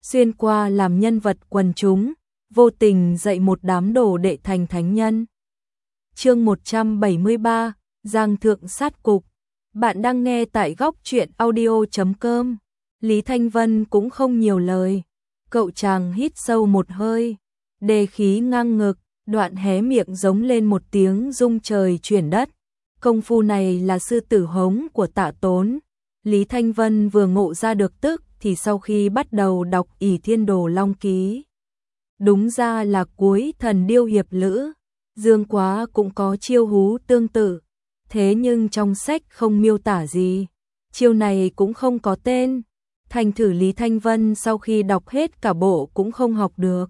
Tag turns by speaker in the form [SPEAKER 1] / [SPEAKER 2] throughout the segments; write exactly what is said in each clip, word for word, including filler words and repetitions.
[SPEAKER 1] xuyên qua làm nhân vật quần chúng, vô tình dạy một đám đồ đệ thành thánh nhân. Chương một trăm bảy mươi ba, Giang Thượng Sát Cục. Bạn đang nghe tại góc truyện audio chấm com. Lý Thanh Vân cũng không nhiều lời. Cậu chàng hít sâu một hơi, đề khí ngang ngực, đoạn hé miệng giống lên một tiếng rung trời chuyển đất. Công phu này là sư tử hống của Tạ Tốn. Lý Thanh Vân vừa ngộ ra được tức thì sau khi bắt đầu đọc ỷ Thiên Đồ Long Ký. Đúng ra là cuối Thần Điêu Hiệp Lữ, Dương Quá cũng có chiêu hú tương tự. Thế nhưng trong sách không miêu tả gì, chiêu này cũng không có tên. Thành thử Lý Thanh Vân sau khi đọc hết cả bộ cũng không học được.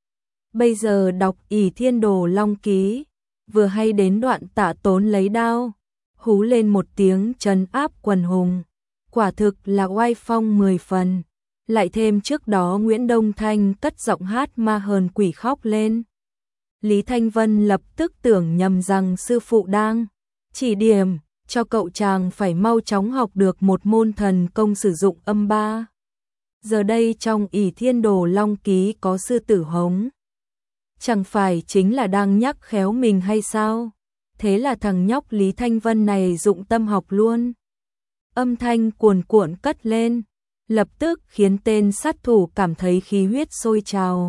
[SPEAKER 1] Bây giờ đọc ỷ Thiên Đồ Long Ký, vừa hay đến đoạn Tạ Tốn lấy đao, hú lên một tiếng trấn áp quần hùng. Quả thực là oai phong mười phần. Lại thêm trước đó Nguyễn Đông Thanh cất giọng hát ma hờn quỷ khóc lên. Lý Thanh Vân lập tức tưởng nhầm rằng sư phụ đang chỉ điểm cho cậu chàng phải mau chóng học được một môn thần công sử dụng âm ba. Giờ đây trong ỷ Thiên Đồ Long Ký có sư tử hống, chẳng phải chính là đang nhắc khéo mình hay sao? Thế là thằng nhóc Lý Thanh Vân này dụng tâm học luôn. Âm thanh cuồn cuộn cất lên, lập tức khiến tên sát thủ cảm thấy khí huyết sôi trào.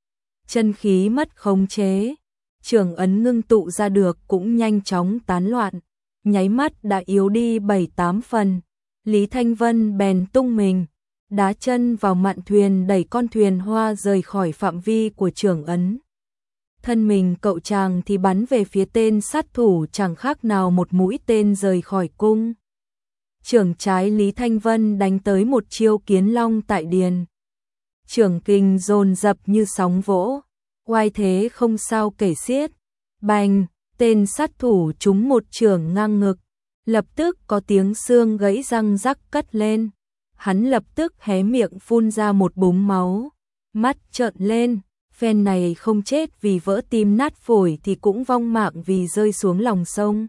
[SPEAKER 1] Chân khí mất khống chế, trường ấn ngưng tụ ra được cũng nhanh chóng tán loạn, nháy mắt đã yếu đi bảy tám phần. Lý Thanh Vân bèn tung mình, đá chân vào mạn thuyền đẩy con thuyền hoa rời khỏi phạm vi của trường ấn. Thân mình cậu chàng thì bắn về phía tên sát thủ chẳng khác nào một mũi tên rời khỏi cung. Chưởng trái Lý Thanh Vân đánh tới một chiêu kiến long tại điền. Chưởng kình dồn dập như sóng vỗ, oai thế không sao kể xiết. Bành, tên sát thủ trúng một chưởng ngang ngực, lập tức có tiếng xương gãy răng rắc cất lên. Hắn lập tức hé miệng phun ra một búng máu, mắt trợn lên, phen này không chết vì vỡ tim nát phổi thì cũng vong mạng vì rơi xuống lòng sông.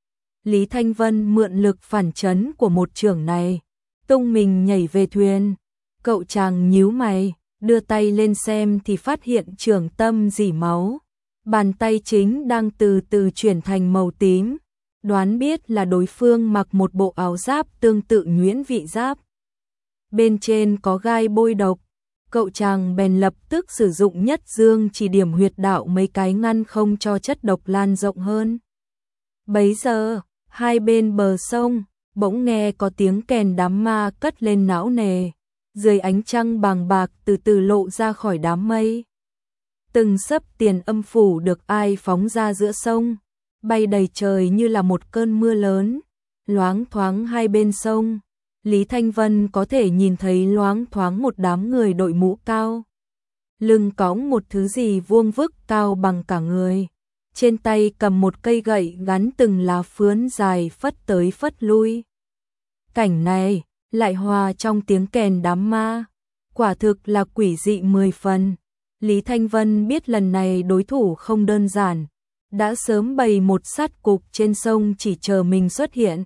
[SPEAKER 1] Lý Thanh Vân mượn lực phản chấn của một chưởng này, tung mình nhảy về thuyền. Cậu chàng nhíu mày, đưa tay lên xem thì phát hiện chưởng tâm rỉ máu. Bàn tay chính đang từ từ chuyển thành màu tím, đoán biết là đối phương mặc một bộ áo giáp tương tự nhuyễn vị giáp. Bên trên có gai bôi độc, cậu chàng bèn lập tức sử dụng nhất dương chỉ điểm huyệt đạo mấy cái ngăn không cho chất độc lan rộng hơn. Bấy giờ, hai bên bờ sông, bỗng nghe có tiếng kèn đám ma cất lên não nề, dưới ánh trăng bàng bạc từ từ lộ ra khỏi đám mây. Từng sấp tiền âm phủ được ai phóng ra giữa sông, bay đầy trời như là một cơn mưa lớn, loáng thoáng hai bên sông. Lý Thanh Vân có thể nhìn thấy loáng thoáng một đám người đội mũ cao, lưng cõng một thứ gì vuông vức cao bằng cả người. Trên tay cầm một cây gậy gắn từng lá phướn dài phất tới phất lui. Cảnh này lại hòa trong tiếng kèn đám ma, quả thực là quỷ dị mười phần. Lý Thanh Vân biết lần này đối thủ không đơn giản, đã sớm bày một sát cục trên sông chỉ chờ mình xuất hiện.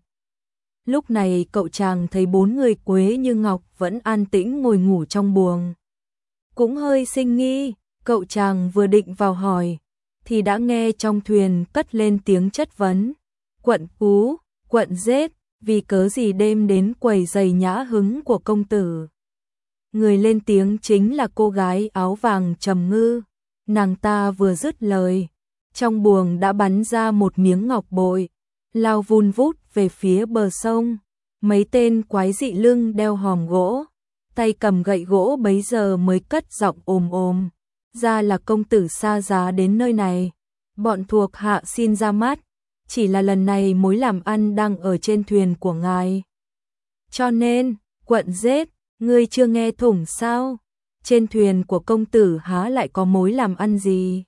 [SPEAKER 1] Lúc này cậu chàng thấy bốn người Quế Như Ngọc vẫn an tĩnh ngồi ngủ trong buồng, cũng hơi sinh nghi. Cậu chàng vừa định vào hỏi thì đã nghe trong thuyền cất lên tiếng chất vấn. Quận Cú, quận giết, vì cớ gì đêm đến quầy giày nhã hứng của công tử? Người lên tiếng chính là cô gái áo vàng Trầm Ngư. Nàng ta vừa dứt lời, trong buồng đã bắn ra một miếng ngọc bội, lao vun vút về phía bờ sông. Mấy tên quái dị lưng đeo hòm gỗ, tay cầm gậy gỗ bấy giờ mới cất giọng ồm ồm. Ra là công tử xa giá đến nơi này, bọn thuộc hạ xin ra mắt, chỉ là lần này mối làm ăn đang ở trên thuyền của ngài. Cho nên, quận giết, ngươi chưa nghe thủng sao? Trên thuyền của công tử há lại có mối làm ăn gì?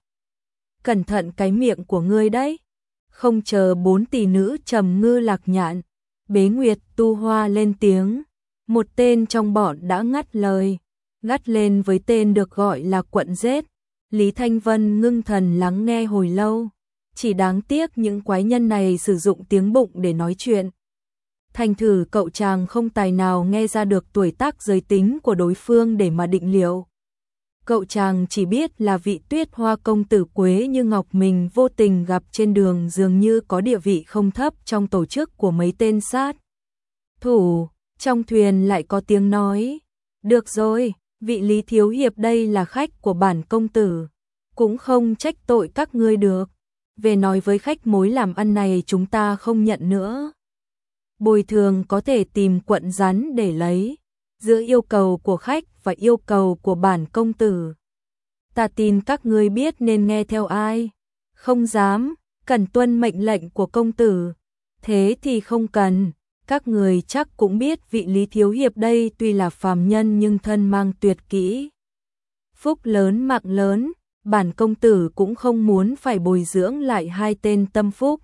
[SPEAKER 1] Cẩn thận cái miệng của ngươi đấy. Không chờ bốn tỷ nữ Trầm Ngư Lạc Nhạn, Bế Nguyệt Tu Hoa lên tiếng, một tên trong bọn đã ngắt lời, gắt lên với tên được gọi là quận giết. Lý Thanh Vân ngưng thần lắng nghe hồi lâu, chỉ đáng tiếc những quái nhân này sử dụng tiếng bụng để nói chuyện. thành thử cậu chàng không tài nào nghe ra được tuổi tác giới tính của đối phương để mà định liệu. Cậu chàng chỉ biết là vị Tuyết Hoa công tử Quế Như Ngọc mình vô tình gặp trên đường dường như có địa vị không thấp trong tổ chức của mấy tên sát thủ. Trong thuyền lại có tiếng nói, được rồi, vị Lý thiếu hiệp đây là khách của bản công tử, cũng không trách tội các ngươi được, về nói với khách mối làm ăn này chúng ta không nhận nữa. Bồi thường có thể tìm quận rắn để lấy, giữa yêu cầu của khách và yêu cầu của bản công tử. Ta tin các ngươi biết nên nghe theo ai, không dám, cần tuân mệnh lệnh của công tử, thế thì không cần. Các người chắc cũng biết vị Lý thiếu hiệp đây tuy là phàm nhân nhưng thân mang tuyệt kỹ. Phúc lớn mạng lớn, bản công tử cũng không muốn phải bồi dưỡng lại hai tên tâm phúc.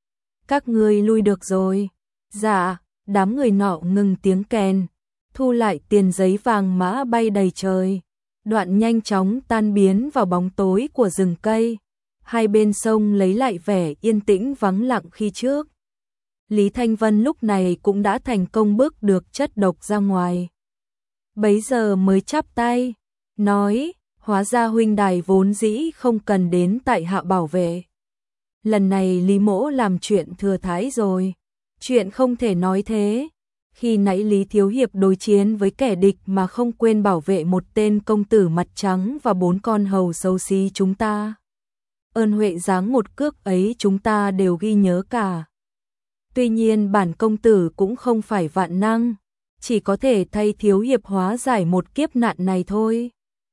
[SPEAKER 1] Các ngươi lui được rồi. Dạ, đám người nọ ngừng tiếng kèn, thu lại tiền giấy vàng mã bay đầy trời, đoạn nhanh chóng tan biến vào bóng tối của rừng cây. Hai bên sông lấy lại vẻ yên tĩnh vắng lặng khi trước. Lý Thanh Vân lúc này cũng đã thành công bước được chất độc ra ngoài. Bấy giờ mới chắp tay, nói, hóa ra huynh đài vốn dĩ không cần đến tại hạ bảo vệ. Lần này Lý mỗ làm chuyện thừa thái rồi. Chuyện không thể nói thế. Khi nãy Lý thiếu hiệp đối chiến với kẻ địch mà không quên bảo vệ một tên công tử mặt trắng và bốn con hầu xấu xí chúng ta. Ơn huệ giáng một cước ấy chúng ta đều ghi nhớ cả. Tuy nhiên bản công tử cũng không phải vạn năng, chỉ có thể thay thiếu hiệp hóa giải một kiếp nạn này thôi.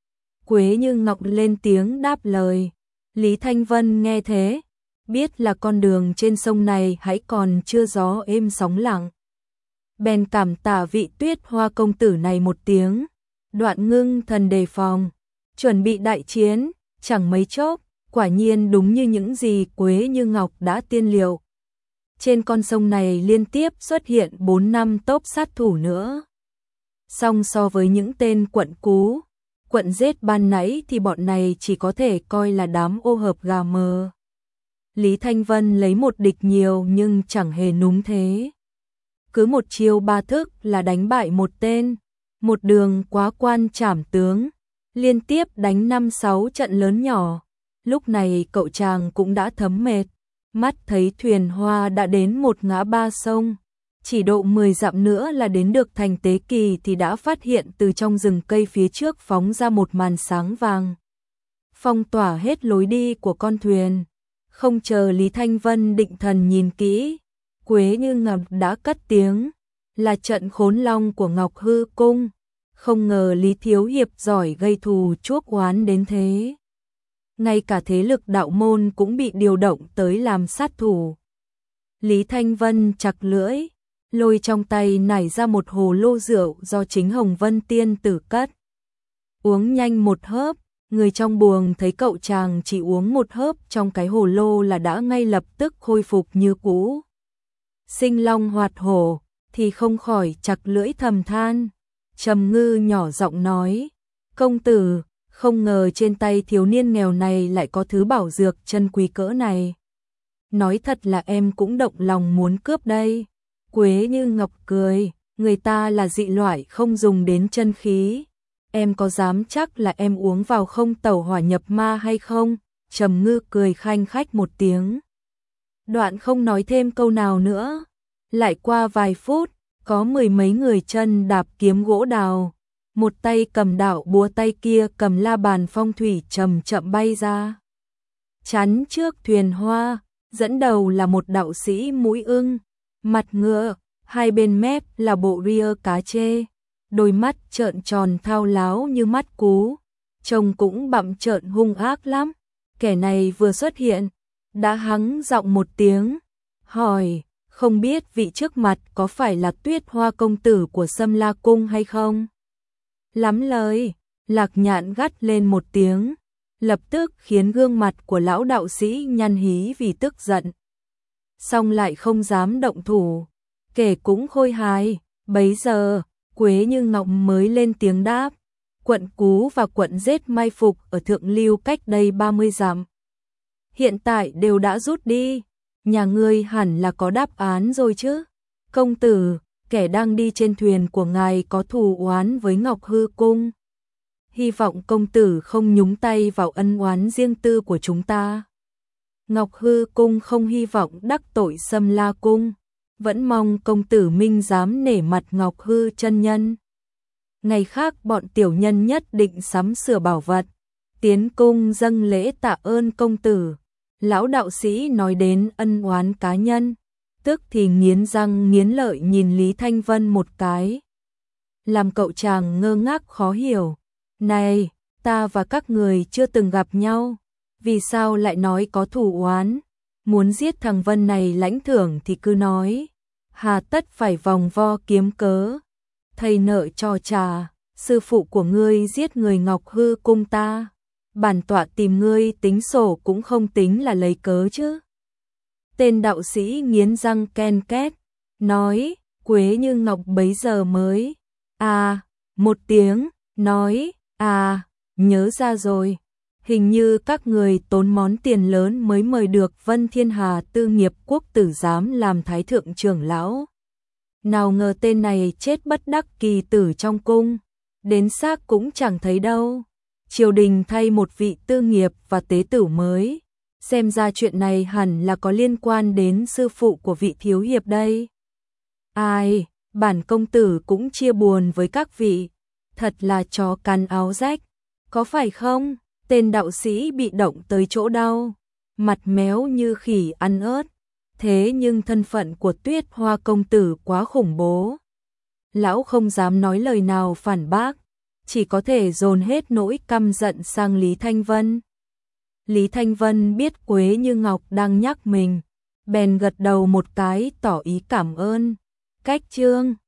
[SPEAKER 1] Quế Như Ngọc lên tiếng đáp lời. Lý Thanh Vân nghe thế, biết là con đường trên sông này hãy còn chưa gió êm sóng lặng. Bèn cảm tạ vị Tuyết Hoa công tử này một tiếng, đoạn ngưng thần đề phòng, chuẩn bị đại chiến. Chẳng mấy chốc, quả nhiên đúng như những gì Quế Như Ngọc đã tiên liệu. Trên con sông này liên tiếp xuất hiện bốn năm tốp sát thủ nữa. Song so với những tên quận cú, quận giết ban nãy thì bọn này chỉ có thể coi là đám ô hợp gà mờ. Lý Thanh Vân lấy một địch nhiều nhưng chẳng hề núm thế. Cứ một chiêu ba thức là đánh bại một tên, một đường quá quan trảm tướng, liên tiếp đánh năm sáu trận lớn nhỏ. Lúc này cậu chàng cũng đã thấm mệt, mắt thấy thuyền hoa đã đến một ngã ba sông, chỉ độ mười dặm nữa là đến được thành Tế Kỳ thì đã phát hiện từ trong rừng cây phía trước phóng ra một màn sáng vàng, phong tỏa hết lối đi của con thuyền. Không chờ Lý Thanh Vân định thần nhìn kỹ, Quế Như Ngọc đã cất tiếng, là trận Khốn Long của Ngọc Hư Cung. Không ngờ Lý thiếu hiệp giỏi gây thù chuốc oán đến thế. Ngay cả thế lực đạo môn cũng bị điều động tới làm sát thủ. Lý Thanh Vân chặt lưỡi, lôi trong tay nảy ra một hồ lô rượu do chính Hồng Vân Tiên tử cất. Uống nhanh một hớp, người trong buồng thấy cậu chàng chỉ uống một hớp trong cái hồ lô là đã ngay lập tức khôi phục như cũ. Sinh long hoạt hổ, thì không khỏi chặt lưỡi thầm than. Trầm Ngư nhỏ giọng nói, công tử, không ngờ trên tay thiếu niên nghèo này lại có thứ bảo dược chân quý cỡ này. Nói thật là em cũng động lòng muốn cướp đây. Quế Như Ngọc cười, người ta là dị loại không dùng đến chân khí. Em có dám chắc là em uống vào không tẩu hỏa nhập ma hay không? Trầm Ngư cười khanh khách một tiếng. Đoạn không nói thêm câu nào nữa. Lại qua vài phút, có mười mấy người chân đạp kiếm gỗ đào. Một tay cầm đạo búa, tay kia cầm la bàn phong thủy chậm chậm bay ra. Chắn trước thuyền hoa, dẫn đầu là một đạo sĩ mũi ưng, mặt ngựa, hai bên mép là bộ ria cá chê. Đôi mắt trợn tròn thao láo như mắt cú, trông cũng bặm trợn hung ác lắm. Kẻ này vừa xuất hiện, đã hắng giọng một tiếng, hỏi, không biết vị trước mặt có phải là Tuyết Hoa công tử của Sâm La Cung hay không? Lắm lời, Lạc Nhạn gắt lên một tiếng, lập tức khiến gương mặt của lão đạo sĩ nhăn hí vì tức giận. Xong lại không dám động thủ, kể cũng khôi hài. Bấy giờ, Quế Như Ngọc mới lên tiếng đáp, quận Cú và quận Giết mai phục ở Thượng Lưu cách đây ba mươi dặm. Hiện tại đều đã rút đi, nhà ngươi hẳn là có đáp án rồi chứ? Công tử, kẻ đang đi trên thuyền của ngài có thù oán với Ngọc Hư Cung. Hy vọng công tử không nhúng tay vào ân oán riêng tư của chúng ta. Ngọc Hư Cung không hy vọng đắc tội Sâm La Cung, vẫn mong công tử minh dám nể mặt Ngọc Hư chân nhân. Ngày khác bọn tiểu nhân nhất định sắm sửa bảo vật, tiến cung dâng lễ tạ ơn công tử. Lão đạo sĩ nói đến ân oán cá nhân, tức thì nghiến răng nghiến lợi nhìn Lý Thanh Vân một cái. Làm cậu chàng ngơ ngác khó hiểu. Này, ta và các người chưa từng gặp nhau, vì sao lại nói có thù oán? Muốn giết thằng Vân này lãnh thưởng thì cứ nói, hà tất phải vòng vo kiếm cớ. Thầy nợ cho trà, sư phụ của ngươi giết người Ngọc Hư Cung ta, bản tọa tìm ngươi tính sổ cũng không tính là lấy cớ chứ. Tên đạo sĩ nghiến răng ken két, nói, Quế Như Ngọc bấy giờ mới, à, một tiếng, nói, à, nhớ ra rồi, hình như các người tốn món tiền lớn mới mời được Vân Thiên Hà Tư Nghiệp Quốc tử giám làm thái thượng trưởng lão. Nào ngờ tên này chết bất đắc kỳ tử trong cung, đến xác cũng chẳng thấy đâu. Triều đình thay một vị tư nghiệp và tế tử mới, xem ra chuyện này hẳn là có liên quan đến sư phụ của vị thiếu hiệp đây. Ai, bản công tử cũng chia buồn với các vị, thật là chó cắn áo rách, có phải không? Tên đạo sĩ bị động tới chỗ đau, mặt méo như khỉ ăn ớt, thế nhưng thân phận của Tuyết Hoa công tử quá khủng bố. Lão không dám nói lời nào phản bác, chỉ có thể dồn hết nỗi căm giận sang Lý Thanh Vân. Lý Thanh Vân biết Quế Như Ngọc đang nhắc mình, bèn gật đầu một cái tỏ ý cảm ơn. Cách chương